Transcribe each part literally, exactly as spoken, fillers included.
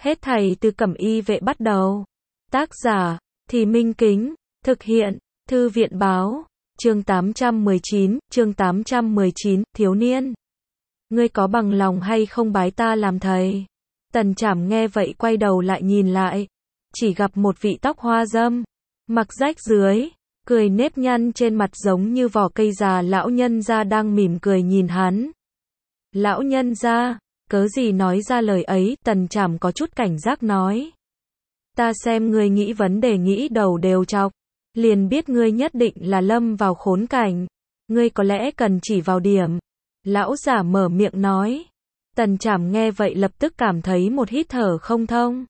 Hết thảy từ Cẩm Y Vệ bắt đầu. Tác giả, Thì Minh Kính, thực hiện, Thư viện Báo, chương tám trăm mười chín, chương tám trăm mười chín, thiếu niên. Ngươi có bằng lòng hay không bái ta làm thầy? Tần Trảm nghe vậy quay đầu lại nhìn lại, chỉ gặp một vị tóc hoa râm, mặc rách dưới, cười nếp nhăn trên mặt giống như vỏ cây già lão nhân gia đang mỉm cười nhìn hắn. Lão nhân gia, cớ gì nói ra lời ấy? Tần Trảm có chút cảnh giác nói. Ta xem ngươi nghĩ vấn đề nghĩ đầu đều chọc, liền biết ngươi nhất định là lâm vào khốn cảnh, ngươi có lẽ cần chỉ vào điểm. Lão giả mở miệng nói. Tần Trảm nghe vậy lập tức cảm thấy một hít thở không thông.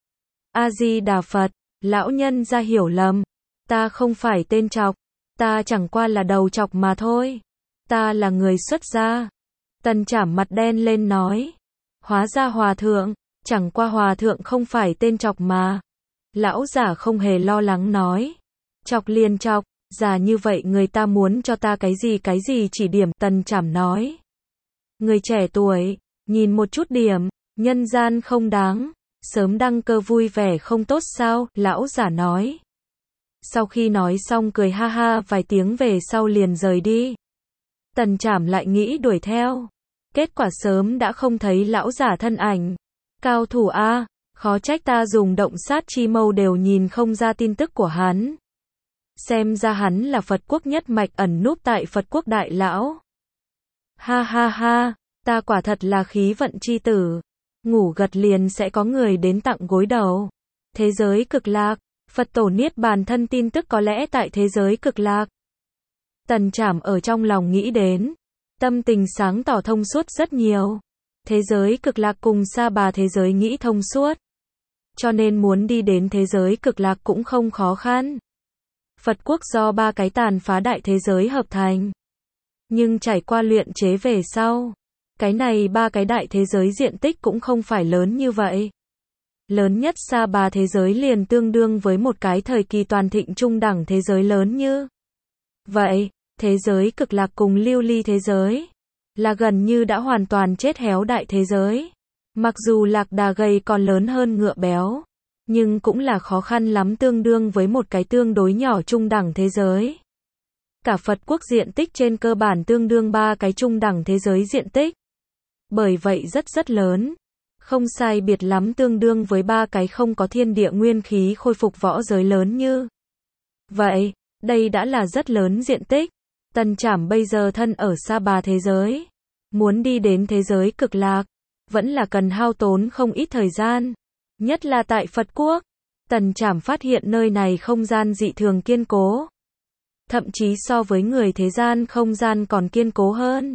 A Di Đà Phật, lão nhân gia hiểu lầm, ta không phải tên chọc, ta chẳng qua là đầu chọc mà thôi, ta là người xuất gia. Tần Trảm mặt đen lên nói. Hóa ra hòa thượng, chẳng qua hòa thượng không phải tên chọc mà. Lão giả không hề lo lắng nói. Chọc liền chọc, già như vậy người ta muốn cho ta cái gì cái gì chỉ điểm. Tần Trảm nói. Người trẻ tuổi, nhìn một chút điểm, nhân gian không đáng, sớm đăng cơ vui vẻ không tốt sao? Lão giả nói. Sau khi nói xong cười ha ha vài tiếng về sau liền rời đi. Tần Trảm lại nghĩ đuổi theo. Kết quả sớm đã không thấy lão giả thân ảnh. Cao thủ A, khó trách ta dùng động sát chi mâu đều nhìn không ra tin tức của hắn. Xem ra hắn là Phật quốc nhất mạch ẩn núp tại Phật quốc đại lão. Ha ha ha, ta quả thật là khí vận chi tử. Ngủ gật liền sẽ có người đến tặng gối đầu. Thế giới cực lạc, Phật tổ niết bàn thân tin tức có lẽ tại thế giới cực lạc. Tần Trảm ở trong lòng nghĩ đến. Tâm tình sáng tỏ thông suốt rất nhiều. Thế giới cực lạc cùng Sa Bà thế giới nghĩ thông suốt. Cho nên muốn đi đến thế giới cực lạc cũng không khó khăn. Phật quốc do ba cái tàn phá đại thế giới hợp thành. Nhưng trải qua luyện chế về sau, cái này ba cái đại thế giới diện tích cũng không phải lớn như vậy. Lớn nhất Sa Bà thế giới liền tương đương với một cái thời kỳ toàn thịnh trung đẳng thế giới lớn như vậy. Thế giới cực lạc cùng lưu ly thế giới là gần như đã hoàn toàn chết héo đại thế giới. Mặc dù lạc đà gầy còn lớn hơn ngựa béo, nhưng cũng là khó khăn lắm tương đương với một cái tương đối nhỏ trung đẳng thế giới. Cả Phật quốc diện tích trên cơ bản tương đương ba cái trung đẳng thế giới diện tích. Bởi vậy rất rất lớn. Không sai biệt lắm tương đương với ba cái không có thiên địa nguyên khí khôi phục võ giới lớn như vậy. Đây đã là rất lớn diện tích. Tần Trảm bây giờ thân ở Sa Bà thế giới. Muốn đi đến thế giới cực lạc, vẫn là cần hao tốn không ít thời gian. Nhất là tại Phật quốc. Tần Trảm phát hiện nơi này không gian dị thường kiên cố. Thậm chí so với người thế gian không gian còn kiên cố hơn.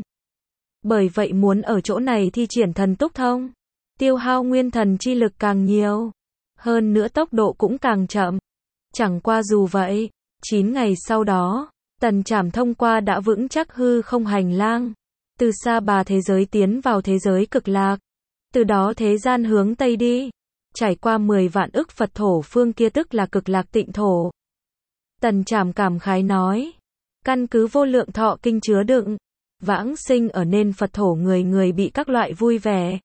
Bởi vậy muốn ở chỗ này thi triển thần túc thông, tiêu hao nguyên thần chi lực càng nhiều. Hơn nữa tốc độ cũng càng chậm. Chẳng qua dù vậy, chín ngày sau đó, Tần Trảm thông qua đã vững chắc hư không hành lang, từ Sa Bà thế giới tiến vào thế giới cực lạc. Từ đó thế gian hướng Tây đi, trải qua mười vạn ức Phật thổ phương kia tức là cực lạc tịnh thổ. Tần Trảm cảm khái nói, căn cứ vô lượng thọ kinh chứa đựng, vãng sinh ở nên Phật thổ người người bị các loại vui vẻ.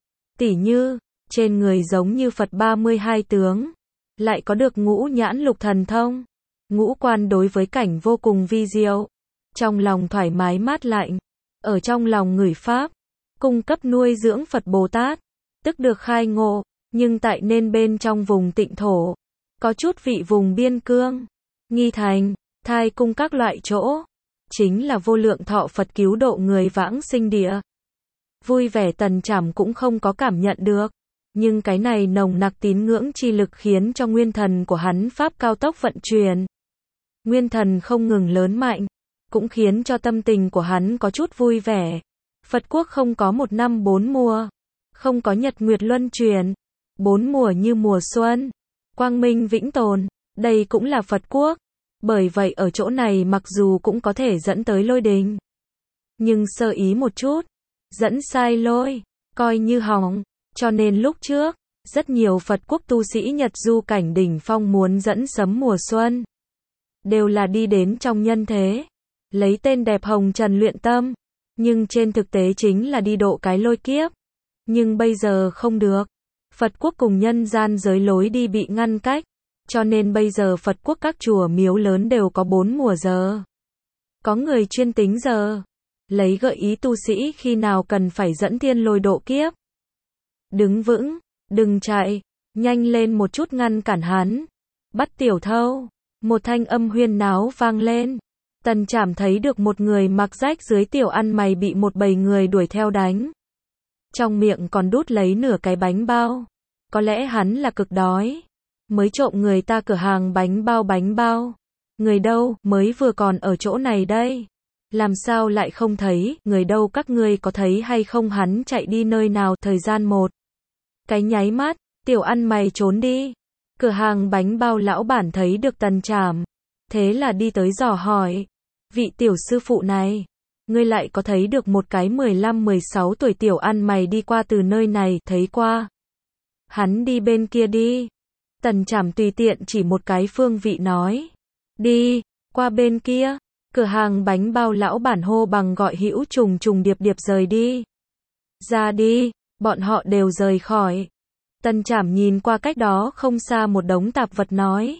Tỉ như, trên người giống như Phật ba mươi hai tướng, lại có được ngũ nhãn lục thần thông. Ngũ quan đối với cảnh vô cùng vi diệu, trong lòng thoải mái mát lạnh, ở trong lòng ngửi pháp, cung cấp nuôi dưỡng Phật Bồ Tát, tức được khai ngộ, nhưng tại nên bên trong vùng tịnh thổ, có chút vị vùng biên cương, nghi thành, thai cung các loại chỗ, chính là vô lượng thọ Phật cứu độ người vãng sinh địa. Vui vẻ Tần Trảm cũng không có cảm nhận được, nhưng cái này nồng nặc tín ngưỡng chi lực khiến cho nguyên thần của hắn pháp cao tốc vận chuyển. Nguyên thần không ngừng lớn mạnh, cũng khiến cho tâm tình của hắn có chút vui vẻ. Phật quốc không có một năm bốn mùa, không có nhật nguyệt luân chuyển, bốn mùa như mùa xuân, quang minh vĩnh tồn, đây cũng là Phật quốc. Bởi vậy ở chỗ này mặc dù cũng có thể dẫn tới lôi đình, nhưng sơ ý một chút, dẫn sai lôi, coi như hỏng. Cho nên lúc trước, rất nhiều Phật quốc tu sĩ Nhật du cảnh đỉnh phong muốn dẫn sấm mùa xuân, đều là đi đến trong nhân thế, lấy tên đẹp hồng trần luyện tâm, nhưng trên thực tế chính là đi độ cái lôi kiếp. Nhưng bây giờ không được. Phật quốc cùng nhân gian giới lối đi bị ngăn cách, cho nên bây giờ Phật quốc các chùa miếu lớn đều có bốn mùa giờ. Có người chuyên tính giờ, lấy gợi ý tu sĩ khi nào cần phải dẫn thiên lôi độ kiếp. Đứng vững, đừng chạy, nhanh lên một chút ngăn cản hắn. Bắt tiểu thâu, một thanh âm huyên náo vang lên. Tần Trảm thấy được một người mặc rách dưới tiểu ăn mày bị một bầy người đuổi theo đánh. Trong miệng còn đút lấy nửa cái bánh bao. Có lẽ hắn là cực đói. Mới trộm người ta cửa hàng bánh bao bánh bao. Người đâu, mới vừa còn ở chỗ này đây. Làm sao lại không thấy, người đâu các ngươi có thấy hay không hắn chạy đi nơi nào thời gian một. Cái nháy mắt, tiểu ăn mày trốn đi. Cửa hàng bánh bao lão bản thấy được Tần Trảm. Thế là đi tới dò hỏi. Vị tiểu sư phụ này, ngươi lại có thấy được một cái mười lăm mười sáu tuổi tiểu ăn mày đi qua từ nơi này, thấy qua. Hắn đi bên kia đi. Tần Trảm tùy tiện chỉ một cái phương vị nói. Đi, qua bên kia. Cửa hàng bánh bao lão bản hô bằng gọi hữu trùng trùng điệp điệp rời đi. Ra đi, bọn họ đều rời khỏi. Tần Trảm nhìn qua cách đó không xa một đống tạp vật nói.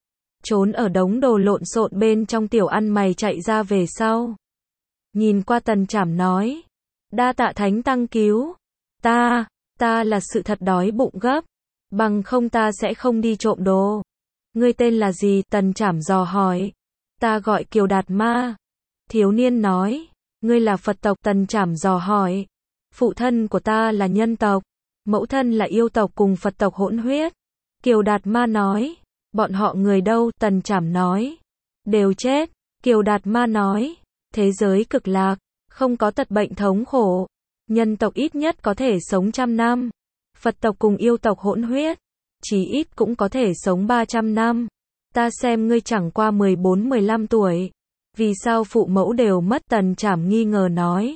Trốn ở đống đồ lộn xộn bên trong tiểu ăn mày chạy ra về sau. Nhìn qua Tần Trảm nói. Đa tạ thánh tăng cứu. Ta, ta là sự thật đói bụng gấp. Bằng không ta sẽ không đi trộm đồ. Ngươi tên là gì? Tần Trảm dò hỏi. Ta gọi Kiều Đạt Ma. Thiếu niên nói. Ngươi là Phật tộc? Tần Trảm dò hỏi. Phụ thân của ta là nhân tộc. Mẫu thân là yêu tộc cùng Phật tộc hỗn huyết. Kiều Đạt Ma nói. Bọn họ người đâu? Tần Trảm nói. Đều chết. Kiều Đạt Ma nói. Thế giới cực lạc, không có tật bệnh thống khổ. Nhân tộc ít nhất có thể sống trăm năm. Phật tộc cùng yêu tộc hỗn huyết, chí ít cũng có thể sống ba trăm năm. Ta xem ngươi chẳng qua mười bốn mười lăm tuổi. Vì sao phụ mẫu đều mất? Tần Trảm nghi ngờ nói.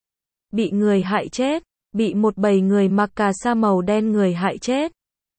Bị người hại chết, bị một bầy người mặc cà sa màu đen người hại chết.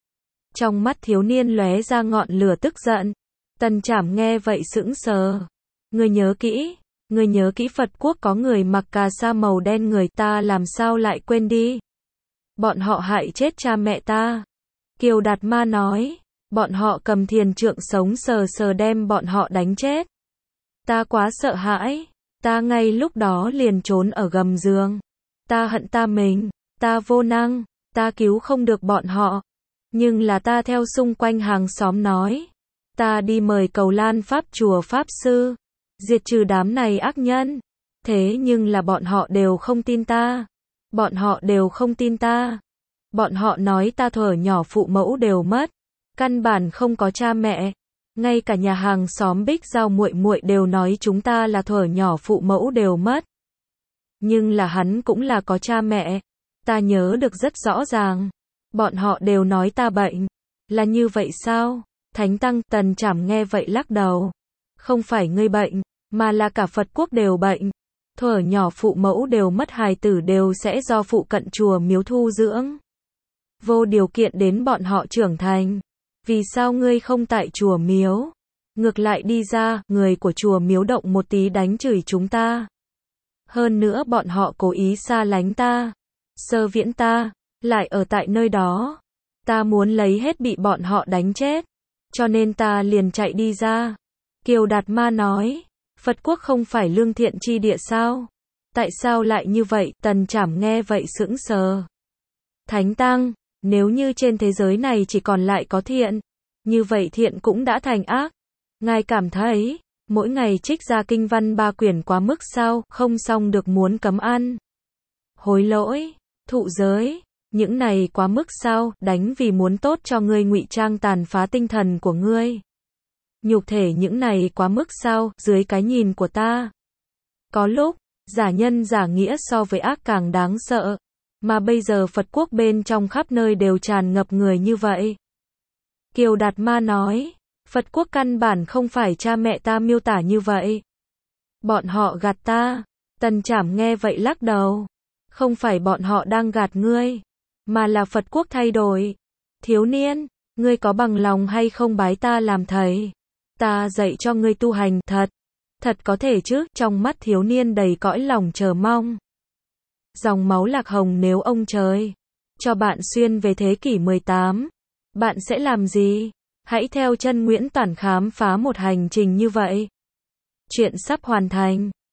Trong mắt thiếu niên lóe ra ngọn lửa tức giận. Tần Trảm nghe vậy sững sờ. Ngươi nhớ kỹ, ngươi nhớ kỹ Phật quốc có người mặc cà sa màu đen người, ta làm sao lại quên đi. Bọn họ hại chết cha mẹ ta. Kiều Đạt Ma nói. Bọn họ cầm thiền trượng sống sờ sờ đem bọn họ đánh chết. Ta quá sợ hãi. Ta ngay lúc đó liền trốn ở gầm giường. Ta hận ta mình. Ta vô năng. Ta cứu không được bọn họ. Nhưng là ta theo xung quanh hàng xóm nói. Ta đi mời cầu Lan Pháp chùa Pháp Sư. Diệt trừ đám này ác nhân. Thế nhưng là bọn họ đều không tin ta. Bọn họ đều không tin ta. Bọn họ nói ta thuở nhỏ phụ mẫu đều mất. Căn bản không có cha mẹ. Ngay cả nhà hàng xóm Bích Giao muội muội đều nói chúng ta là thuở nhỏ phụ mẫu đều mất. Nhưng là hắn cũng là có cha mẹ. Ta nhớ được rất rõ ràng. Bọn họ đều nói ta bệnh. Là như vậy sao? Thánh tăng. Tần Trảm nghe vậy lắc đầu. Không phải ngươi bệnh, mà là cả Phật quốc đều bệnh. Thuở nhỏ phụ mẫu đều mất, hài tử đều sẽ do phụ cận chùa miếu thu dưỡng. Vô điều kiện đến bọn họ trưởng thành. Vì sao ngươi không tại chùa miếu? Ngược lại đi ra, người của chùa miếu động một tí đánh chửi chúng ta. Hơn nữa bọn họ cố ý xa lánh ta. Sơ viễn ta, lại ở tại nơi đó. Ta muốn lấy hết bị bọn họ đánh chết. Cho nên ta liền chạy đi ra. Kiều Đạt Ma nói. Phật quốc không phải lương thiện chi địa sao? Tại sao lại như vậy? Tần Trảm nghe vậy sững sờ. Thánh tăng, nếu như trên thế giới này chỉ còn lại có thiện, như vậy thiện cũng đã thành ác. Ngài cảm thấy, mỗi ngày trích ra kinh văn ba quyển quá mức sao? Không xong được muốn cấm ăn, hối lỗi, thụ giới, những này quá mức sao? Đánh vì muốn tốt cho ngươi, ngụy trang tàn phá tinh thần của ngươi. Nhục thể những này quá mức sao? Dưới cái nhìn của ta, có lúc giả nhân giả nghĩa so với ác càng đáng sợ. Mà bây giờ Phật quốc bên trong khắp nơi đều tràn ngập người như vậy. Kiều Đạt Ma nói. Phật quốc căn bản không phải cha mẹ ta miêu tả như vậy. Bọn họ gạt ta. Tần Trảm nghe vậy lắc đầu. Không phải bọn họ đang gạt ngươi, mà là Phật quốc thay đổi. Thiếu niên, ngươi có bằng lòng hay không bái ta làm thầy? Ta dạy cho ngươi tu hành. Thật, thật có thể chứ? Trong mắt thiếu niên đầy cõi lòng chờ mong. Dòng máu lạc hồng nếu ông trời cho bạn xuyên về thế kỷ mười tám. Bạn sẽ làm gì? Hãy theo chân Nguyễn Toản khám phá một hành trình như vậy. Chuyện sắp hoàn thành.